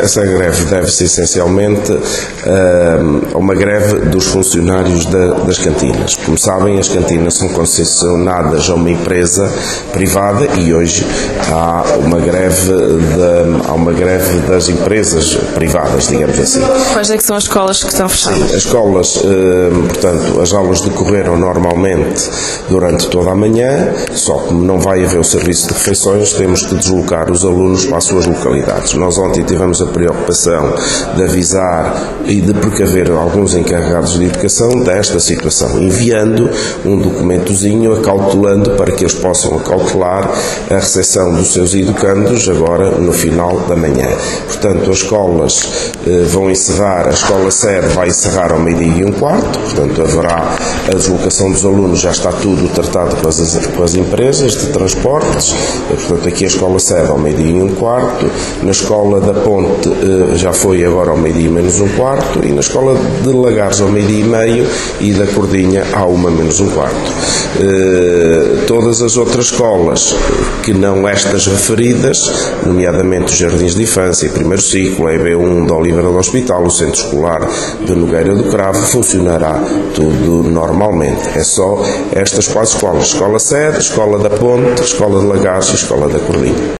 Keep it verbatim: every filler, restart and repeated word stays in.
essa greve deve-se essencialmente a uma greve dos funcionários da, das cantinas. Como sabem, as cantinas são concessionadas a uma empresa privada e hoje há uma greve, de, há uma greve das empresas privadas, digamos assim. Quais é que são as escolas que estão fechadas? Sim, as escolas, portanto, as aulas decorreram normalmente durante toda a manhã, só que não vai haver o serviço de refeições, temos que deslocar os alunos para as suas localidades. Nós ontem tivemos a preocupação de avisar e de precaver alguns encarregados de educação desta situação, enviando um documentozinho acautelando para que eles possam acautelar a recepção dos seus educandos agora no final da manhã. Portanto, as escolas eh, vão encerrar, a escola sede vai encerrar ao meio-dia e um quarto, portanto haverá a deslocação dos alunos, já está tudo tratado com as, com as empresas de transportes, eh, portanto aqui a escola sede ao meio-dia e um quarto, na escola da Ponte eh, já foi agora ao meio-dia menos um quarto e na escola de Lagares ao meio-dia e meio e da Cordinha à uma menos um quarto. Eh, todas as outras escolas que não estas referidas, nomeadamente os jardins de infância, primeiro ciclo, a E B um da Oliveira do Hospital, o centro escolar de Nogueira do Cravo, funcionará tudo normalmente. É só estas quatro escolas: escola sede, escola da Ponte, escola de Lagares e escola da Cordinha.